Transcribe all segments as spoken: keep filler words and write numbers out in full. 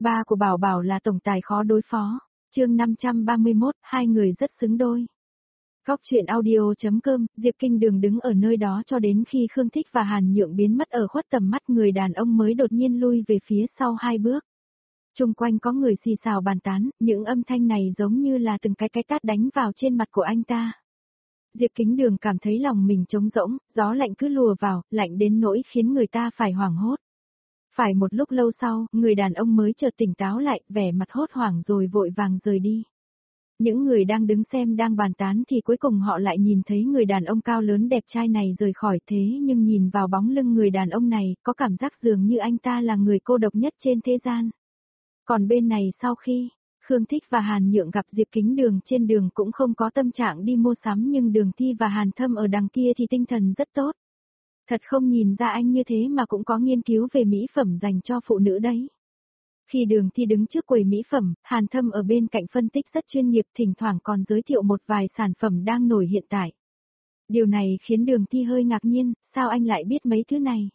Ba của Bảo Bảo là tổng tài khó đối phó. Chương năm trăm ba mươi mốt, hai người rất xứng đôi. Góc truyện audio.com, Diệp Kinh Đường đứng ở nơi đó cho đến khi Khương Thích và Hàn Nhượng biến mất ở khuất tầm mắt người đàn ông mới đột nhiên lui về phía sau hai bước. Trung quanh có người xì xào bàn tán, những âm thanh này giống như là từng cái cái tát đánh vào trên mặt của anh ta. Diệp Kính Đường cảm thấy lòng mình trống rỗng, gió lạnh cứ lùa vào, lạnh đến nỗi khiến người ta phải hoảng hốt. Phải một lúc lâu sau, người đàn ông mới chợt tỉnh táo lại, vẻ mặt hốt hoảng rồi vội vàng rời đi. Những người đang đứng xem đang bàn tán thì cuối cùng họ lại nhìn thấy người đàn ông cao lớn đẹp trai này rời khỏi, thế nhưng nhìn vào bóng lưng người đàn ông này, có cảm giác dường như anh ta là người cô độc nhất trên thế gian. Còn bên này sau khi Khương Thích và Hàn Nhượng gặp Diệp Kính Đường trên đường cũng không có tâm trạng đi mua sắm, nhưng Đường Thi và Hàn Thâm ở đằng kia thì tinh thần rất tốt. Thật không nhìn ra anh như thế mà cũng có nghiên cứu về mỹ phẩm dành cho phụ nữ đấy. Khi Đường Thi đứng trước quầy mỹ phẩm, Hàn Thâm ở bên cạnh phân tích rất chuyên nghiệp, thỉnh thoảng còn giới thiệu một vài sản phẩm đang nổi hiện tại. Điều này khiến Đường Thi hơi ngạc nhiên, sao anh lại biết mấy thứ này?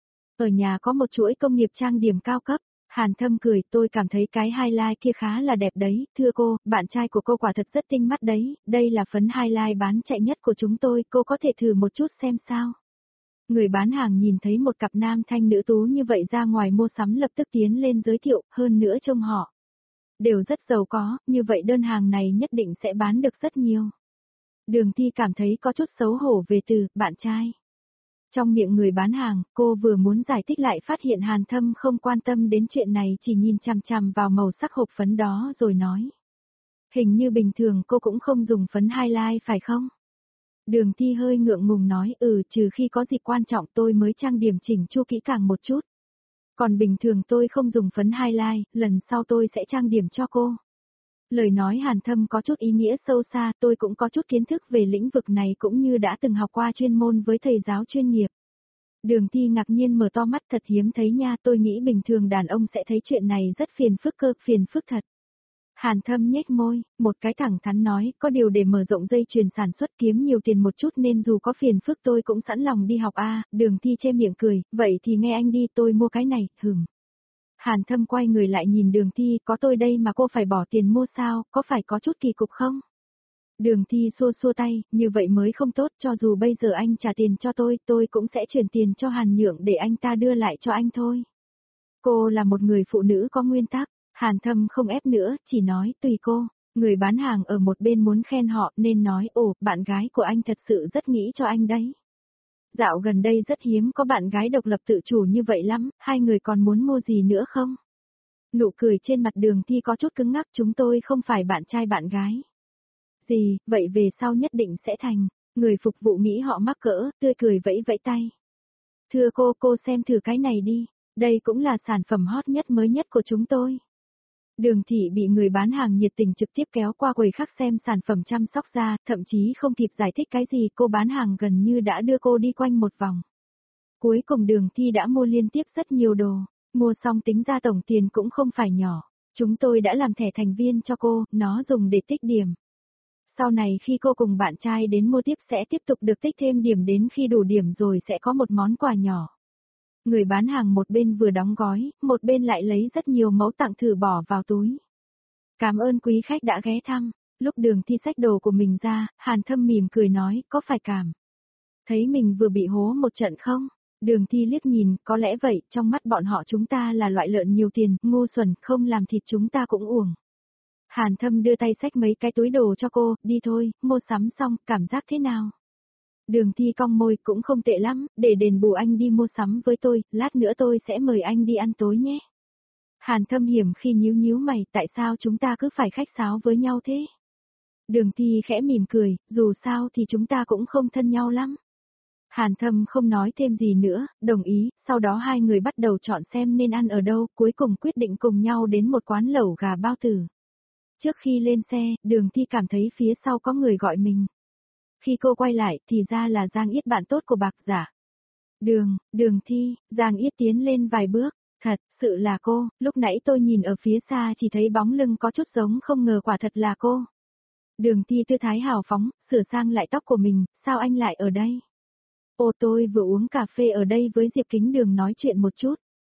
Ở nhà có một chuỗi công nghiệp trang điểm cao cấp. Hàn Thâm cười, tôi cảm thấy cái highlight kia khá là đẹp đấy, thưa cô, bạn trai của cô quả thật rất tinh mắt đấy, đây là phấn highlight bán chạy nhất của chúng tôi, cô có thể thử một chút xem sao. Người bán hàng nhìn thấy một cặp nam thanh nữ tú như vậy ra ngoài mua sắm lập tức tiến lên giới thiệu, hơn nữa trông họ đều rất giàu có, như vậy đơn hàng này nhất định sẽ bán được rất nhiều. Đường Thi cảm thấy có chút xấu hổ về từ bạn trai. Trong miệng người bán hàng, cô vừa muốn giải thích lại phát hiện Hàn Thâm không quan tâm đến chuyện này, chỉ nhìn chằm chằm vào màu sắc hộp phấn đó rồi nói. Hình như bình thường cô cũng không dùng phấn highlight phải không? Đường Thi hơi ngượng ngùng nói, ừ, trừ khi có dịp quan trọng tôi mới trang điểm chỉnh chu kỹ càng một chút. Còn bình thường tôi không dùng phấn highlight, lần sau tôi sẽ trang điểm cho cô. Lời nói Hàn Thâm có chút ý nghĩa sâu xa, tôi cũng có chút kiến thức về lĩnh vực này cũng như đã từng học qua chuyên môn với thầy giáo chuyên nghiệp. Đường Thi ngạc nhiên mở to mắt, thật hiếm thấy nha, tôi nghĩ bình thường đàn ông sẽ thấy chuyện này rất phiền phức cơ, phiền phức thật. Hàn Thâm nhếch môi, một cái thẳng thắn nói, có điều để mở rộng dây chuyền sản xuất kiếm nhiều tiền một chút nên dù có phiền phức tôi cũng sẵn lòng đi học a. À, Đường Thi che miệng cười, vậy thì nghe anh đi, tôi mua cái này, hừm. Hàn Thâm quay người lại nhìn Đường Thi, có tôi đây mà cô phải bỏ tiền mua sao, có phải có chút kỳ cục không? Đường Thi xua xua tay, như vậy mới không tốt, cho dù bây giờ anh trả tiền cho tôi, tôi cũng sẽ chuyển tiền cho Hàn Nhượng để anh ta đưa lại cho anh thôi. Cô là một người phụ nữ có nguyên tắc. Hàn Thâm không ép nữa, chỉ nói, tùy cô. Người bán hàng ở một bên muốn khen họ nên nói, ồ, bạn gái của anh thật sự rất nghĩ cho anh đấy. Dạo gần đây rất hiếm có bạn gái độc lập tự chủ như vậy lắm, hai người còn muốn mua gì nữa không? Nụ cười trên mặt Đường Thi có chút cứng ngắc, chúng tôi không phải bạn trai bạn gái. Gì, vậy về sau nhất định sẽ thành. Người phục vụ nghĩ họ mắc cỡ, tươi cười vẫy vẫy tay. Thưa cô, cô xem thử cái này đi, đây cũng là sản phẩm hot nhất mới nhất của chúng tôi. Đường Thị bị người bán hàng nhiệt tình trực tiếp kéo qua quầy khác xem sản phẩm chăm sóc da, thậm chí không kịp giải thích cái gì, cô bán hàng gần như đã đưa cô đi quanh một vòng. Cuối cùng Đường Thi đã mua liên tiếp rất nhiều đồ, mua xong tính ra tổng tiền cũng không phải nhỏ. Chúng tôi đã làm thẻ thành viên cho cô, nó dùng để tích điểm. Sau này khi cô cùng bạn trai đến mua tiếp sẽ tiếp tục được tích thêm điểm, đến khi đủ điểm rồi sẽ có một món quà nhỏ. Người bán hàng một bên vừa đóng gói, một bên lại lấy rất nhiều mẫu tặng thử bỏ vào túi. Cảm ơn quý khách đã ghé thăm. Lúc Đường Thi xách đồ của mình ra, Hàn Thâm mỉm cười nói, có phải cảm thấy mình vừa bị hố một trận không? Đường Thi liếc nhìn, có lẽ vậy, trong mắt bọn họ chúng ta là loại lợn nhiều tiền, ngu xuẩn, không làm thịt chúng ta cũng uổng. Hàn Thâm đưa tay xách mấy cái túi đồ cho cô, đi thôi, mua sắm xong, cảm giác thế nào? Đường Thi cong môi, cũng không tệ lắm, để đền bù anh đi mua sắm với tôi, lát nữa tôi sẽ mời anh đi ăn tối nhé. Hàn Thâm hiểm khi nhíu nhíu mày, tại sao chúng ta cứ phải khách sáo với nhau thế? Đường Thi khẽ mỉm cười, dù sao thì chúng ta cũng không thân nhau lắm. Hàn Thâm không nói thêm gì nữa, đồng ý, sau đó hai người bắt đầu chọn xem nên ăn ở đâu, cuối cùng quyết định cùng nhau đến một quán lẩu gà bao tử. Trước khi lên xe, Đường Thi cảm thấy phía sau có người gọi mình. Khi cô quay lại thì ra là Giang Yết, bạn tốt của Bạc Giả. Đường, Đường Thi, Giang Yết tiến lên vài bước, thật sự là cô, lúc nãy tôi nhìn ở phía xa chỉ thấy bóng lưng có chút giống, không ngờ quả thật là cô. Đường Thi tư thái hào phóng, sửa sang lại tóc của mình, sao anh lại ở đây? Ồ, tôi vừa uống cà phê ở đây với Diệp Kính Đường nói chuyện một chút.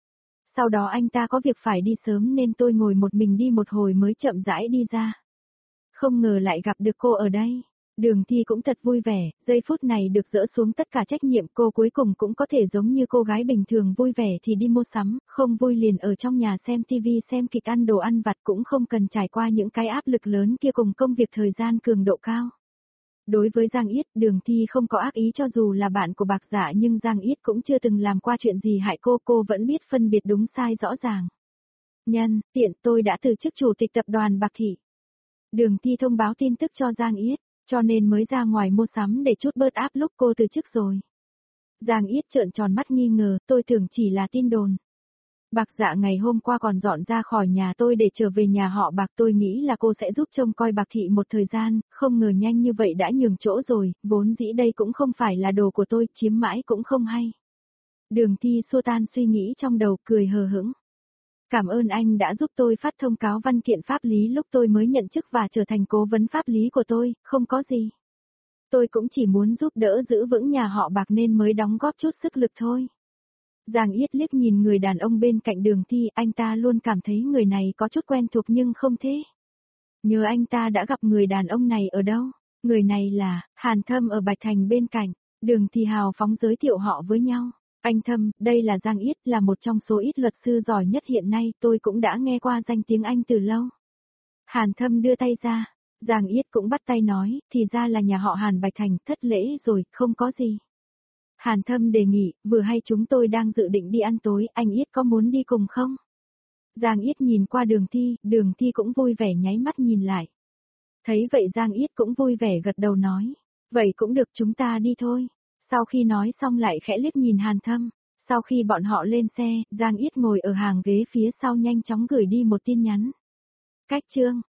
Sau đó anh ta có việc phải đi sớm nên tôi ngồi một mình đi một hồi mới chậm rãi đi ra. Không ngờ lại gặp được cô ở đây. Đường Thi cũng thật vui vẻ, giây phút này được dỡ xuống tất cả trách nhiệm, cô cuối cùng cũng có thể giống như cô gái bình thường, vui vẻ thì đi mua sắm, không vui liền ở trong nhà xem tivi, xem kịch, ăn đồ ăn vặt, cũng không cần trải qua những cái áp lực lớn kia cùng công việc thời gian cường độ cao. Đối với Giang Yết, Đường Thi không có ác ý, cho dù là bạn của Bạc Dạ nhưng Giang Yết cũng chưa từng làm qua chuyện gì hại cô, cô vẫn biết phân biệt đúng sai rõ ràng. Nhân, tiện tôi đã từ chức chủ tịch tập đoàn Bạc Thị. Đường Thi thông báo tin tức cho Giang Yết, cho nên mới ra ngoài mua sắm để chút bớt áp lúc cô từ chức rồi. Giang Yết trợn tròn mắt nghi ngờ, tôi tưởng chỉ là tin đồn. Bạc Dạ ngày hôm qua còn dọn ra khỏi nhà tôi để trở về nhà họ Bạc, tôi nghĩ là cô sẽ giúp trông coi Bạc Thị một thời gian, không ngờ nhanh như vậy đã nhường chỗ rồi, vốn dĩ đây cũng không phải là đồ của tôi, chiếm mãi cũng không hay. Đường Thi xua tan suy nghĩ trong đầu, cười hờ hững. Cảm ơn anh đã giúp tôi phát thông cáo văn kiện pháp lý lúc tôi mới nhận chức và trở thành cố vấn pháp lý của tôi, không có gì. Tôi cũng chỉ muốn giúp đỡ giữ vững nhà họ Bạc nên mới đóng góp chút sức lực thôi. Giang Yết liếc nhìn người đàn ông bên cạnh Đường Thi, anh ta luôn cảm thấy người này có chút quen thuộc nhưng không thế. Nhớ anh ta đã gặp người đàn ông này ở đâu? Người này là Hàn Thâm ở Bạch Thành bên cạnh. Đường Thi hào phóng giới thiệu họ với nhau. Anh Thâm, đây là Giang Yết, là một trong số ít luật sư giỏi nhất hiện nay, tôi cũng đã nghe qua danh tiếng anh từ lâu. Hàn Thâm đưa tay ra, Giang Yết cũng bắt tay nói, thì ra là nhà họ Hàn Bạch Thành, thất lễ rồi, không có gì. Hàn Thâm đề nghị, vừa hay chúng tôi đang dự định đi ăn tối, anh Yết có muốn đi cùng không? Giang Yết nhìn qua Đường Thi, Đường Thi cũng vui vẻ nháy mắt nhìn lại. Thấy vậy Giang Yết cũng vui vẻ gật đầu nói, vậy cũng được, chúng ta đi thôi. Sau khi nói xong lại khẽ liếc nhìn Hàn Thâm, sau khi bọn họ lên xe, Giang Yết ngồi ở hàng ghế phía sau nhanh chóng gửi đi một tin nhắn. Cách chương